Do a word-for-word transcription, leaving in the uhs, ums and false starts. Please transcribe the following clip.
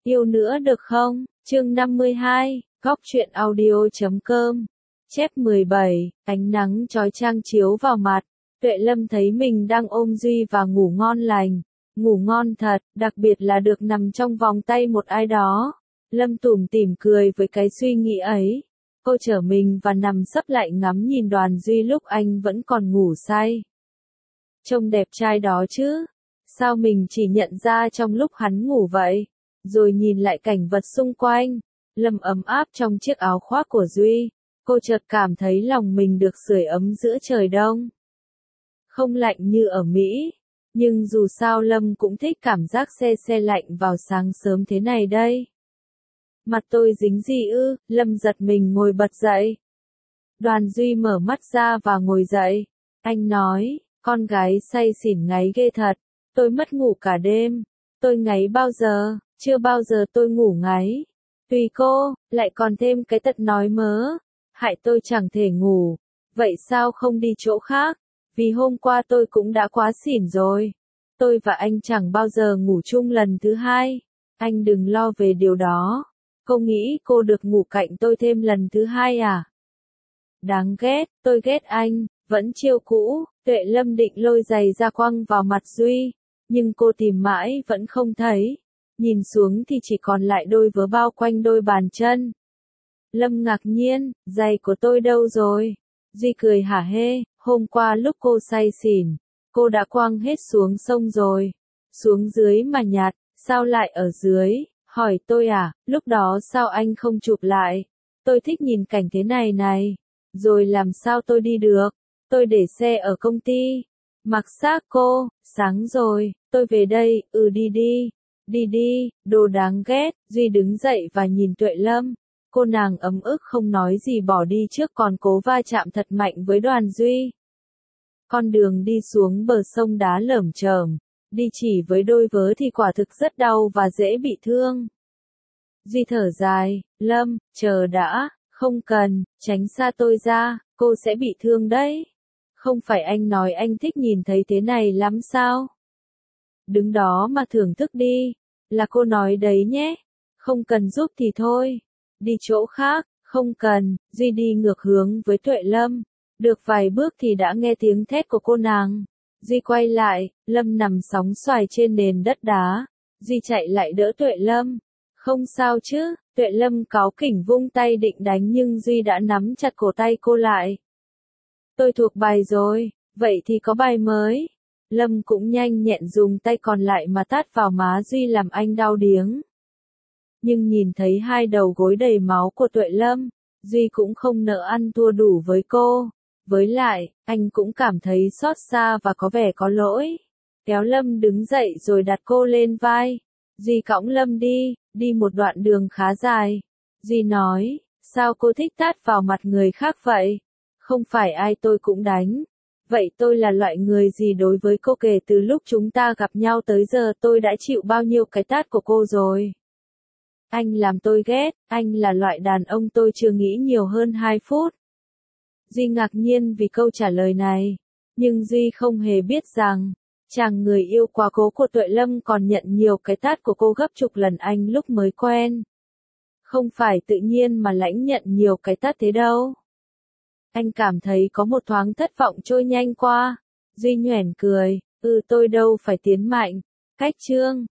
Yêu nữa được không? Chương năm mươi hai, Góc truyện audio chấm com. Chép mười bảy, ánh nắng chói chang chiếu vào mặt. Tuệ Lâm thấy mình đang ôm Duy và ngủ ngon lành. Ngủ ngon thật, đặc biệt là được nằm trong vòng tay một ai đó. Lâm tủm tỉm cười với cái suy nghĩ ấy. Cô trở mình và nằm sấp lại ngắm nhìn Đoàn Duy lúc anh vẫn còn ngủ say. Trông đẹp trai đó chứ. Sao mình chỉ nhận ra trong lúc hắn ngủ vậy? Rồi nhìn lại cảnh vật xung quanh. Lâm ấm áp trong chiếc áo khoác của Duy. Cô chợt cảm thấy lòng mình được sưởi ấm giữa trời đông. Không lạnh như ở Mỹ. Nhưng dù sao Lâm cũng thích cảm giác se se lạnh vào sáng sớm thế này đây. Mặt tôi dính gì ư? Lâm giật mình ngồi bật dậy. Đoàn Duy mở mắt ra và ngồi dậy. Anh nói, con gái say xỉn ngáy ghê thật. Tôi mất ngủ cả đêm. Tôi ngáy bao giờ? Chưa bao giờ tôi ngủ ngáy. Tùy cô, lại còn thêm cái tật nói mớ. Hại tôi chẳng thể ngủ. Vậy sao không đi chỗ khác? Vì hôm qua tôi cũng đã quá xỉn rồi. Tôi và anh chẳng bao giờ ngủ chung lần thứ hai. Anh đừng lo về điều đó. Cô nghĩ cô được ngủ cạnh tôi thêm lần thứ hai à? Đáng ghét, tôi ghét anh, vẫn chiêu cũ. Tuệ Lâm định lôi giày ra quăng vào mặt Duy. Nhưng cô tìm mãi vẫn không thấy. Nhìn xuống thì chỉ còn lại đôi vớ bao quanh đôi bàn chân. Lâm ngạc nhiên, giày của tôi đâu rồi? Duy cười hả hê, hôm qua lúc cô say xỉn, cô đã quăng hết xuống sông rồi. Xuống dưới mà nhặt, sao lại ở dưới? Hỏi tôi à, lúc đó sao anh không chụp lại? Tôi thích nhìn cảnh thế này này. Rồi làm sao tôi đi được? Tôi để xe ở công ty. Mặc xác cô, sáng rồi, tôi về đây, ừ đi đi. Đi đi, đồ đáng ghét. Duy đứng dậy và nhìn Tuệ Lâm. Cô nàng ấm ức không nói gì bỏ đi trước còn cố va chạm thật mạnh với Đoàn Duy. Con đường đi xuống bờ sông đá lởm chởm. Đi chỉ với đôi vớ thì quả thực rất đau và dễ bị thương. Duy thở dài, Lâm, chờ đã, không cần, tránh xa tôi ra, cô sẽ bị thương đấy. Không phải anh nói anh thích nhìn thấy thế này lắm sao? Đứng đó mà thưởng thức đi, là cô nói đấy nhé. Không cần giúp thì thôi. Đi chỗ khác, không cần. Duy đi ngược hướng với Tuệ Lâm. Được vài bước thì đã nghe tiếng thét của cô nàng. Duy quay lại, Lâm nằm sóng xoài trên nền đất đá. Duy chạy lại đỡ Tuệ Lâm. Không sao chứ? Tuệ Lâm cáu kỉnh vung tay định đánh nhưng Duy đã nắm chặt cổ tay cô lại. Tôi thuộc bài rồi, vậy thì có bài mới. Lâm cũng nhanh nhẹn dùng tay còn lại mà tát vào má Duy làm anh đau điếng. Nhưng nhìn thấy hai đầu gối đầy máu của Tuệ Lâm, Duy cũng không nỡ ăn thua đủ với cô. Với lại, anh cũng cảm thấy xót xa và có vẻ có lỗi. Kéo Lâm đứng dậy rồi đặt cô lên vai. Duy cõng Lâm đi, đi một đoạn đường khá dài. Duy nói, sao cô thích tát vào mặt người khác vậy? Không phải ai tôi cũng đánh. Vậy tôi là loại người gì đối với cô? Kể từ lúc chúng ta gặp nhau tới giờ tôi đã chịu bao nhiêu cái tát của cô rồi. Anh làm tôi ghét, anh là loại đàn ông tôi chưa nghĩ nhiều hơn hai phút. Duy ngạc nhiên vì câu trả lời này. Nhưng Duy không hề biết rằng, chàng người yêu quá cố của Tuệ Lâm còn nhận nhiều cái tát của cô gấp chục lần anh lúc mới quen. Không phải tự nhiên mà lãnh nhận nhiều cái tát thế đâu. Anh cảm thấy có một thoáng thất vọng trôi nhanh qua. Duy nhoẻn cười, ừ tôi đâu phải tiến mạnh. Cách chương,